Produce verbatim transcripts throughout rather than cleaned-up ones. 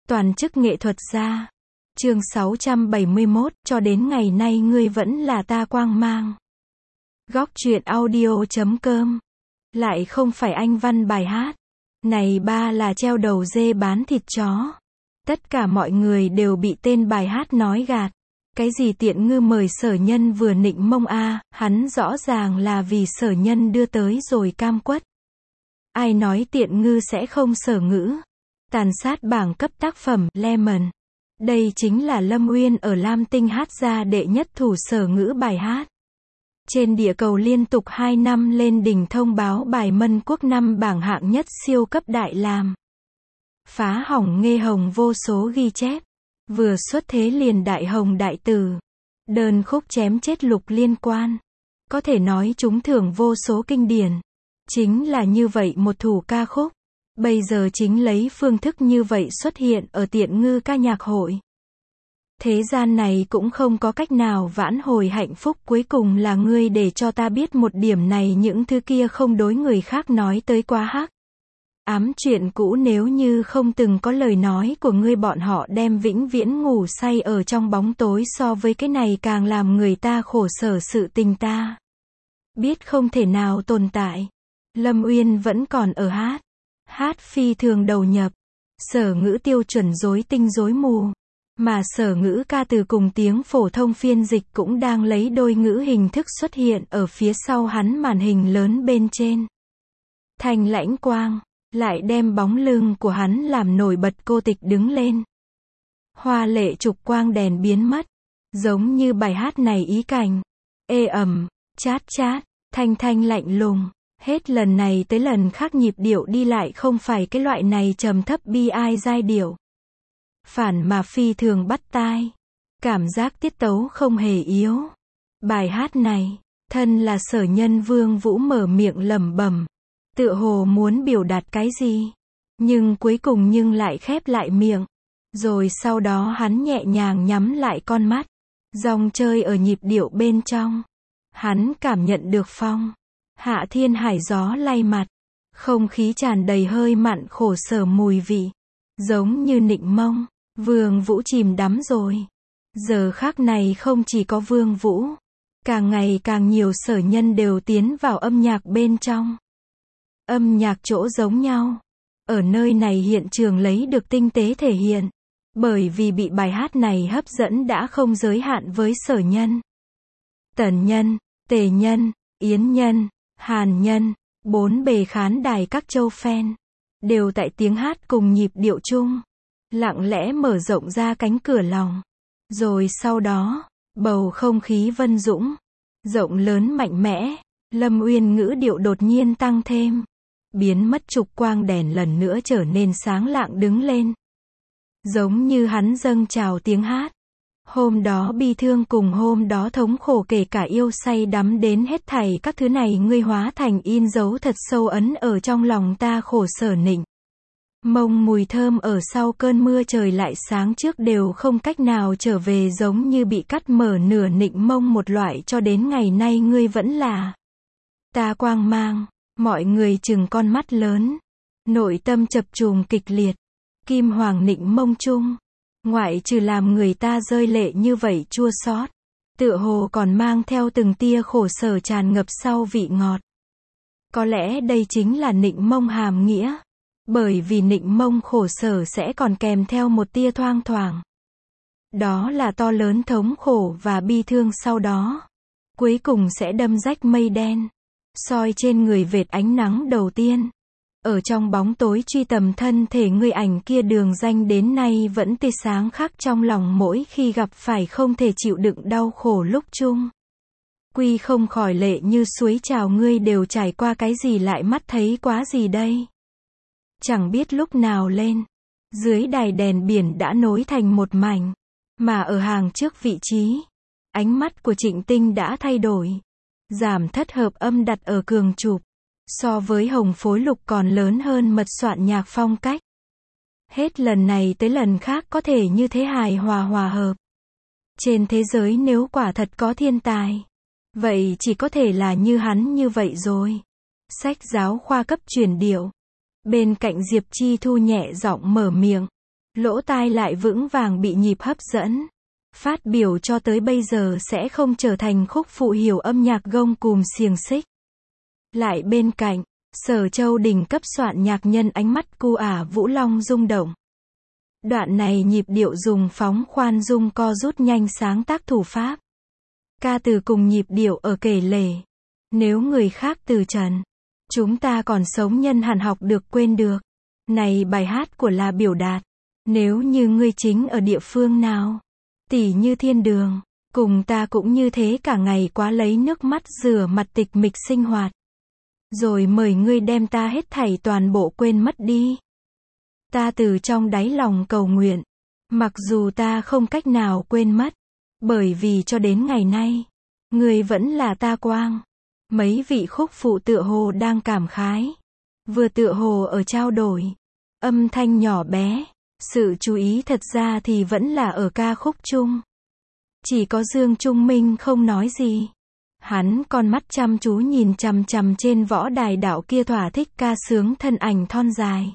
Toàn chức nghệ thuật gia. Chương sáu trăm bảy mươi mốt, cho đến ngày nay ngươi vẫn là ta quang mang. Góc truyện audio chấm com. Lại không phải anh văn bài hát. Này ba là treo đầu dê bán thịt chó. Tất cả mọi người đều bị tên bài hát nói gạt. Cái gì tiện ngư mời sở nhân vừa nịnh mông a, hắn rõ ràng là vì sở nhân đưa tới rồi cam quất. Ai nói tiện ngư sẽ không sở ngữ. Tàn sát bảng cấp tác phẩm, Lemon. Đây chính là Lâm Uyên ở Lam Tinh hát ra đệ nhất thủ sở ngữ bài hát. Trên địa cầu liên tục hai năm lên đỉnh thông báo bài Mân Quốc năm bảng hạng nhất siêu cấp đại làm. Phá hỏng nghe hồng vô số ghi chép. Vừa xuất thế liền đại hồng đại tử. Đơn khúc chém chết lục liên quan. Có thể nói chúng thưởng vô số kinh điển. Chính là như vậy một thủ ca khúc. Bây giờ chính lấy phương thức như vậy xuất hiện ở tiện ngư ca nhạc hội. Thế gian này cũng không có cách nào vãn hồi hạnh phúc, cuối cùng là ngươi để cho ta biết một điểm này, những thứ kia không đối người khác nói tới quá hắc. Ám chuyện cũ nếu như không từng có lời nói của ngươi, bọn họ đem vĩnh viễn ngủ say ở trong bóng tối, so với cái này càng làm người ta khổ sở sự tình ta biết không thể nào tồn tại. Lâm Uyên vẫn còn ở hát. Hát phi thường đầu nhập. Sở ngữ tiêu chuẩn rối tinh rối mù. Mà sở ngữ ca từ cùng tiếng phổ thông phiên dịch cũng đang lấy đôi ngữ hình thức xuất hiện ở phía sau hắn màn hình lớn bên trên. Thanh lãnh quang, lại đem bóng lưng của hắn làm nổi bật, cô tịch đứng lên. Hoa lệ trục quang đèn biến mất. Giống như bài hát này ý cảnh. Ê ẩm, chát chát, thanh thanh lạnh lùng. Hết lần này tới lần khác nhịp điệu đi lại không phải cái loại này trầm thấp bi ai giai điệu. Phản mà phi thường bắt tai. Cảm giác tiết tấu không hề yếu. Bài hát này, thân là sở nhân Vương Vũ mở miệng lẩm bẩm. Tựa hồ muốn biểu đạt cái gì. Nhưng cuối cùng nhưng lại khép lại miệng. Rồi sau đó hắn nhẹ nhàng nhắm lại con mắt. Dòng chơi ở nhịp điệu bên trong. Hắn cảm nhận được phong. Hạ thiên hải gió lay mặt. Không khí tràn đầy hơi mặn khổ sở mùi vị. Giống như nịnh mông. Vương Vũ chìm đắm rồi. Giờ khắc này không chỉ có Vương Vũ. Càng ngày càng nhiều sở nhân đều tiến vào âm nhạc bên trong. Âm nhạc chỗ giống nhau. Ở nơi này hiện trường lấy được tinh tế thể hiện. Bởi vì bị bài hát này hấp dẫn đã không giới hạn với sở nhân. Tần nhân, Tề nhân, Yến nhân, Hàn nhân, bốn bề khán đài các châu fan, đều tại tiếng hát cùng nhịp điệu chung, lặng lẽ mở rộng ra cánh cửa lòng. Rồi sau đó, bầu không khí vân dũng, rộng lớn mạnh mẽ, Lâm Uyên ngữ điệu đột nhiên tăng thêm, biến mất trục quang đèn lần nữa trở nên sáng lạng đứng lên. Giống như hắn dâng trào tiếng hát. Hôm đó bi thương cùng hôm đó thống khổ, kể cả yêu say đắm đến hết thảy các thứ này, ngươi hóa thành in dấu thật sâu ấn ở trong lòng ta, khổ sở nịnh mông mùi thơm ở sau cơn mưa trời lại sáng trước đều không cách nào trở về, giống như bị cắt mở nửa nịnh mông một loại, cho đến ngày nay ngươi vẫn là ta quang mang. Mọi người chừng con mắt lớn, nội tâm chập trùng kịch liệt. Kim hoàng nịnh mông chung, ngoại trừ làm người ta rơi lệ như vậy chua xót, tựa hồ còn mang theo từng tia khổ sở tràn ngập sau vị ngọt. Có lẽ đây chính là nịnh mông hàm nghĩa. Bởi vì nịnh mông khổ sở sẽ còn kèm theo một tia thoang thoảng. Đó là to lớn thống khổ và bi thương, sau đó cuối cùng sẽ đâm rách mây đen, soi trên người vệt ánh nắng đầu tiên. Ở trong bóng tối truy tầm thân thể người, ảnh kia đường danh đến nay vẫn tươi sáng khắc trong lòng mỗi khi gặp phải không thể chịu đựng đau khổ lúc chung. Quy không khỏi lệ như suối trào, ngươi đều trải qua cái gì, lại mắt thấy quá gì đây? Chẳng biết lúc nào lên. Dưới đài đèn biển đã nối thành một mảnh. Mà ở hàng trước vị trí, ánh mắt của Trịnh Tinh đã thay đổi. Giảm thất hợp âm đặt ở cường chụp. So với hồng phối lục còn lớn hơn mật soạn nhạc phong cách. Hết lần này tới lần khác có thể như thế hài hòa hòa hợp. Trên thế giới nếu quả thật có thiên tài, vậy chỉ có thể là như hắn như vậy rồi. Sách giáo khoa cấp truyền điệu. Bên cạnh Diệp Chi Thu nhẹ giọng mở miệng. lỗ tai lại vững vàng bị nhịp hấp dẫn. Phát biểu cho tới bây giờ sẽ không trở thành khúc phụ hiểu âm nhạc gông cùm xiềng xích. Lại bên cạnh, Sở Châu Đình cấp soạn nhạc nhân ánh mắt cu ả Vũ Long rung động. Đoạn này nhịp điệu dùng phóng khoan dung co rút nhanh sáng tác thủ pháp. Ca từ cùng nhịp điệu ở kể lể. Nếu người khác từ trần, chúng ta còn sống nhân hàn học được quên được. Này bài hát của là biểu đạt. Nếu như ngươi chính ở địa phương nào, tỉ như thiên đường, cùng ta cũng như thế cả ngày quá lấy nước mắt rửa mặt tịch mịch sinh hoạt. Rồi mời ngươi đem ta hết thảy toàn bộ quên mất đi. Ta từ trong đáy lòng cầu nguyện, mặc dù ta không cách nào quên mất, bởi vì cho đến ngày nay, ngươi vẫn là ta quang. Mấy vị khúc phụ tựa hồ đang cảm khái, vừa tựa hồ ở trao đổi, âm thanh nhỏ bé, sự chú ý thật ra thì vẫn là ở ca khúc chung. Chỉ có Dương Trung Minh không nói gì. Hắn con mắt chăm chú nhìn chằm chằm trên võ đài đạo kia thỏa thích ca sướng thân ảnh thon dài.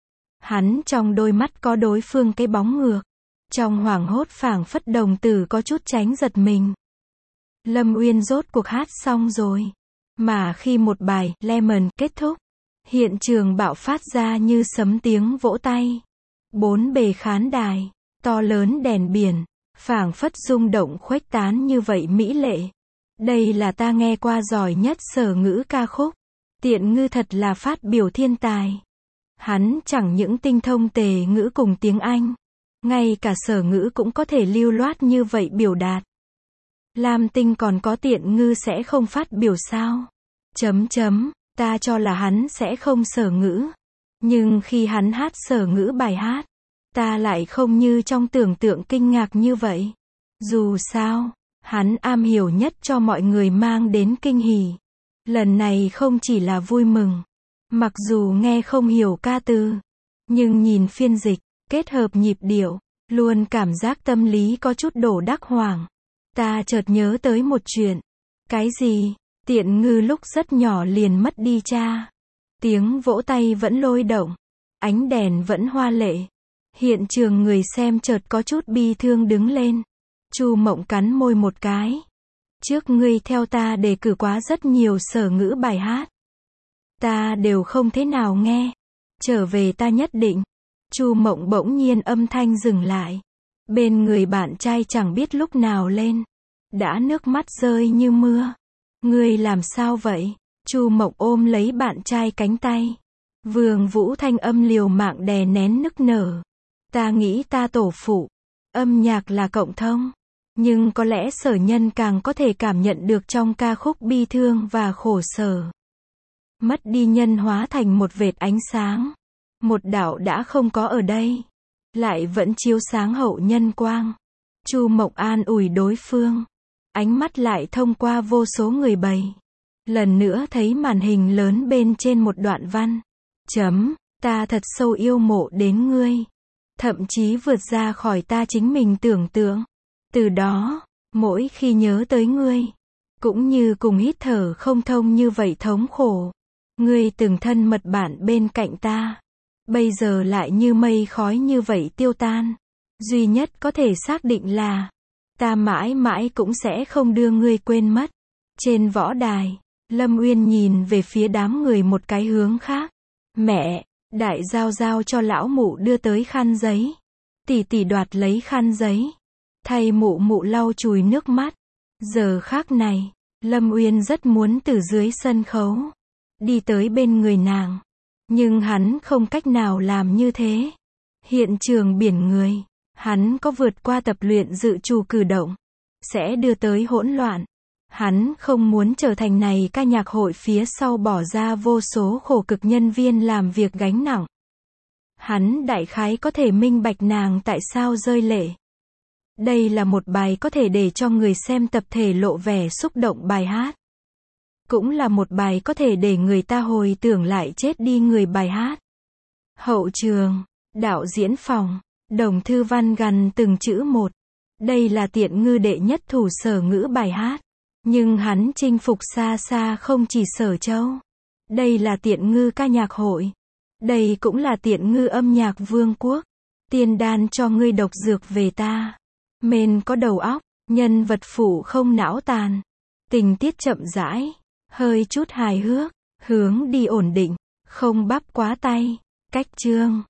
Hắn trong đôi mắt có đối phương cái bóng ngược. Trong hoảng hốt phảng phất đồng tử có chút tránh giật mình. Lâm Uyên rốt cuộc hát xong rồi. Mà khi một bài Lemon kết thúc, hiện trường bạo phát ra như sấm tiếng vỗ tay. Bốn bề khán đài, to lớn đèn biển, phảng phất rung động khuếch tán như vậy mỹ lệ. Đây là ta nghe qua giỏi nhất sở ngữ ca khúc. Tiện Ngư thật là phát biểu thiên tài. Hắn chẳng những tinh thông tề ngữ cùng tiếng Anh, ngay cả sở ngữ cũng có thể lưu loát như vậy biểu đạt. Lam Tinh còn có Tiện Ngư sẽ không phát biểu sao? Chấm chấm, ta cho là hắn sẽ không sở ngữ. Nhưng khi hắn hát sở ngữ bài hát, ta lại không như trong tưởng tượng kinh ngạc như vậy. Dù sao, hắn am hiểu nhất cho mọi người mang đến kinh hỉ. Lần này không chỉ là vui mừng. Mặc dù nghe không hiểu ca từ, nhưng nhìn phiên dịch, kết hợp nhịp điệu, luôn cảm giác tâm lý có chút đổ đắc hoảng. Ta chợt nhớ tới một chuyện. Cái gì? Tiện Ngư lúc rất nhỏ liền mất đi cha. Tiếng vỗ tay vẫn lôi động. Ánh đèn vẫn hoa lệ. Hiện trường người xem chợt có chút bi thương đứng lên. Chu Mộng cắn môi một cái. Trước ngươi theo ta đề cử quá rất nhiều sở ngữ bài hát. Ta đều không thế nào nghe. Trở về ta nhất định. Chu Mộng bỗng nhiên âm thanh dừng lại. Bên người bạn trai chẳng biết lúc nào lên. Đã nước mắt rơi như mưa. Ngươi làm sao vậy? Chu Mộng ôm lấy bạn trai cánh tay. Vương Vũ thanh âm liều mạng đè nén nức nở. Ta nghĩ ta tổ phụ. Âm nhạc là cộng thông. Nhưng có lẽ sở nhân càng có thể cảm nhận được trong ca khúc bi thương và khổ sở. Mất đi nhân hóa thành một vệt ánh sáng. Một đạo đã không có ở đây. Lại vẫn chiếu sáng hậu nhân quang. Chu Mộng an ủi đối phương. Ánh mắt lại thông qua vô số người bày. Lần nữa thấy màn hình lớn bên trên một đoạn văn. Chấm, ta thật sâu yêu mộ đến ngươi. Thậm chí vượt ra khỏi ta chính mình tưởng tượng. Từ đó, mỗi khi nhớ tới ngươi, cũng như cùng hít thở không thông như vậy thống khổ. Ngươi từng thân mật bạn bên cạnh ta. Bây giờ lại như mây khói như vậy tiêu tan. Duy nhất có thể xác định là, ta mãi mãi cũng sẽ không đưa ngươi quên mất. Trên võ đài, Lâm Uyên nhìn về phía đám người một cái hướng khác. Mẹ, đại giao giao cho lão mụ đưa tới khăn giấy. Tỷ tỷ đoạt lấy khăn giấy. Thay mụ mụ lau chùi nước mắt. Giờ khác này, Lâm Uyên rất muốn từ dưới sân khấu đi tới bên người nàng. Nhưng hắn không cách nào làm như thế. Hiện trường biển người, hắn có vượt qua tập luyện dự trù cử động, sẽ đưa tới hỗn loạn. Hắn không muốn trở thành này ca nhạc hội phía sau bỏ ra vô số khổ cực nhân viên làm việc gánh nặng. Hắn đại khái có thể minh bạch nàng tại sao rơi lệ. Đây là một bài có thể để cho người xem tập thể lộ vẻ xúc động bài hát. Cũng là một bài có thể để người ta hồi tưởng lại chết đi người bài hát. Hậu trường, đạo diễn phòng, Đồng Thư Văn gằn từng chữ một. Đây là Tiện Ngư đệ nhất thủ sở ngữ bài hát. Nhưng hắn chinh phục xa xa không chỉ Sở Châu. Đây là Tiện Ngư ca nhạc hội. Đây cũng là Tiện Ngư âm nhạc vương quốc. Tiên đan cho ngươi độc dược về ta. Mên có đầu óc, nhân vật phụ không não tàn. Tình tiết chậm rãi, hơi chút hài hước, hướng đi ổn định, không bắp quá tay. Cách chương